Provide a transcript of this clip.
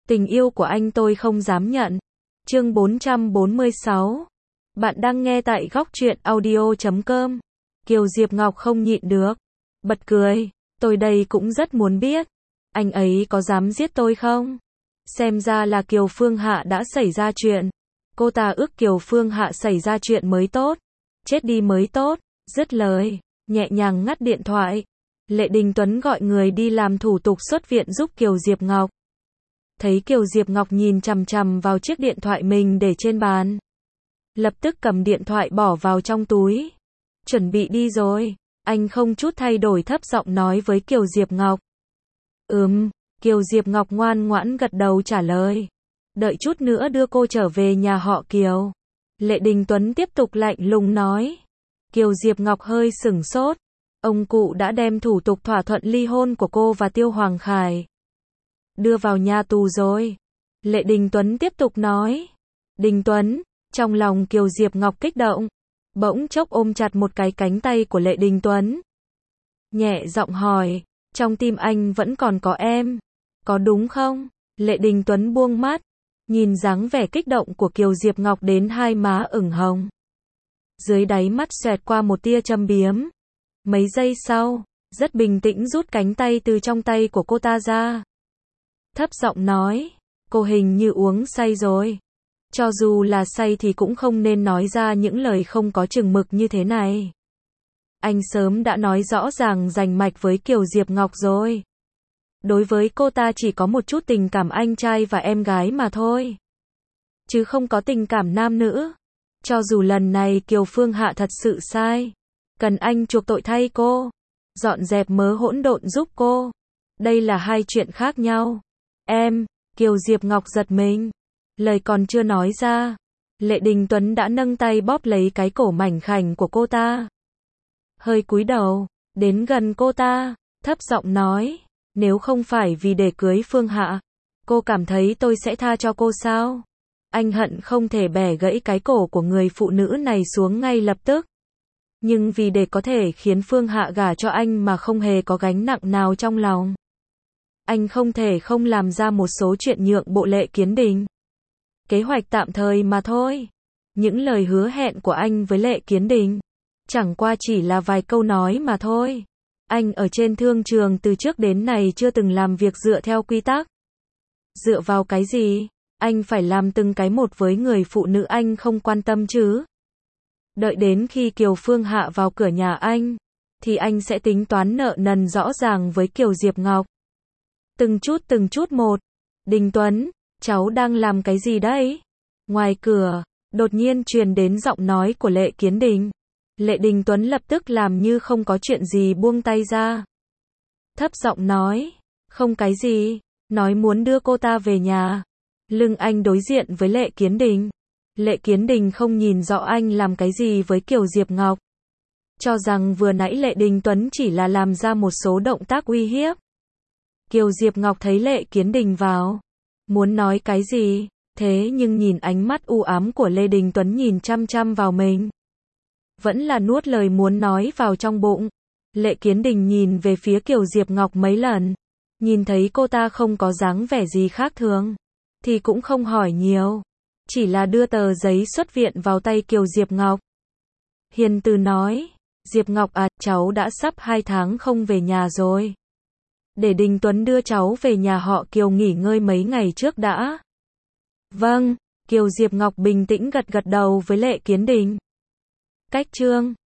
Tình yêu của anh tôi không dám nhận. Chương 446. Bạn đang nghe tại góc truyện audio.com. Kiều Diệp Ngọc không nhịn được. Bật cười. Tôi đây cũng rất muốn biết. Anh ấy có dám giết tôi không? Xem ra là Kiều Phương Hạ đã xảy ra chuyện. Cô ta ước Kiều Phương Hạ xảy ra chuyện mới tốt. Chết đi mới tốt. Dứt lời, nhẹ nhàng ngắt điện thoại. Lệ Đình Tuấn gọi người đi làm thủ tục xuất viện giúp Kiều Diệp Ngọc. Thấy Kiều Diệp Ngọc nhìn chằm chằm vào chiếc điện thoại mình để trên bàn. Lập tức cầm điện thoại bỏ vào trong túi. Chuẩn bị đi rồi. Anh không chút thay đổi thấp giọng nói với Kiều Diệp Ngọc. Kiều Diệp Ngọc ngoan ngoãn gật đầu trả lời. Đợi chút nữa đưa cô trở về nhà họ Kiều. Lệ Đình Tuấn tiếp tục lạnh lùng nói. Kiều Diệp Ngọc hơi sửng sốt. Ông cụ đã đem thủ tục thỏa thuận ly hôn của cô và Tiêu Hoàng Khải đưa vào nhà tù rồi. Lệ Đình Tuấn tiếp tục nói. Đình Tuấn, trong lòng Kiều Diệp Ngọc kích động, bỗng chốc ôm chặt một cái cánh tay của Lệ Đình Tuấn. Nhẹ giọng hỏi, trong tim anh vẫn còn có em, có đúng không? Lệ Đình Tuấn buông mắt, nhìn dáng vẻ kích động của Kiều Diệp Ngọc đến hai má ửng hồng. Dưới đáy mắt xoẹt qua một tia châm biếm. Mấy giây sau, rất bình tĩnh rút cánh tay từ trong tay của cô ta ra. Thấp giọng nói, cô hình như uống say rồi. Cho dù là say thì cũng không nên nói ra những lời không có chừng mực như thế này. Anh sớm đã nói rõ ràng rành mạch với Kiều Diệp Ngọc rồi. Đối với cô ta chỉ có một chút tình cảm anh trai và em gái mà thôi. Chứ không có tình cảm nam nữ. Cho dù lần này Kiều Phương Hạ thật sự sai, cần anh chuộc tội thay cô, dọn dẹp mớ hỗn độn giúp cô. Đây là hai chuyện khác nhau. Em, Kiều Diệp Ngọc giật mình. Lời còn chưa nói ra, Lệ Đình Tuấn đã nâng tay bóp lấy cái cổ mảnh khảnh của cô ta. Hơi cúi đầu, đến gần cô ta, thấp giọng nói, nếu không phải vì để cưới Phương Hạ, cô cảm thấy tôi sẽ tha cho cô sao? Anh hận không thể bẻ gãy cái cổ của người phụ nữ này xuống ngay lập tức. Nhưng vì để có thể khiến Phương Hạ gả cho anh mà không hề có gánh nặng nào trong lòng, anh không thể không làm ra một số chuyện nhượng bộ Lệ Kiến Đình. Kế hoạch tạm thời mà thôi. Những lời hứa hẹn của anh với Lệ Kiến Đình chẳng qua chỉ là vài câu nói mà thôi. Anh ở trên thương trường từ trước đến nay chưa từng làm việc dựa theo quy tắc. Dựa vào cái gì? Anh phải làm từng cái một với người phụ nữ anh không quan tâm chứ. Đợi đến khi Kiều Phương Hạ vào cửa nhà anh, thì anh sẽ tính toán nợ nần rõ ràng với Kiều Diệp Ngọc. Từng chút một. Đình Tuấn, cháu đang làm cái gì đấy? Ngoài cửa, đột nhiên truyền đến giọng nói của Lệ Kiến Đình. Lệ Đình Tuấn lập tức làm như không có chuyện gì buông tay ra. Thấp giọng nói, không cái gì, nói muốn đưa cô ta về nhà. Lưng anh đối diện với Lệ Kiến Đình. Lệ Kiến Đình không nhìn rõ anh làm cái gì với Kiều Diệp Ngọc. Cho rằng vừa nãy Lệ Đình Tuấn chỉ là làm ra một số động tác uy hiếp. Kiều Diệp Ngọc thấy Lệ Kiến Đình vào, muốn nói cái gì, thế nhưng nhìn ánh mắt u ám của Lê Đình Tuấn nhìn chăm chăm vào mình. Vẫn là nuốt lời muốn nói vào trong bụng. Lệ Kiến Đình nhìn về phía Kiều Diệp Ngọc mấy lần. Nhìn thấy cô ta không có dáng vẻ gì khác thường, thì cũng không hỏi nhiều. Chỉ là đưa tờ giấy xuất viện vào tay Kiều Diệp Ngọc. Hiền từ nói, Diệp Ngọc à, cháu đã sắp 2 tháng không về nhà rồi. Để Đình Tuấn đưa cháu về nhà họ Kiều nghỉ ngơi mấy ngày trước đã. Vâng, Kiều Diệp Ngọc bình tĩnh gật gật đầu với Lệ Kiến Đình. Cách chương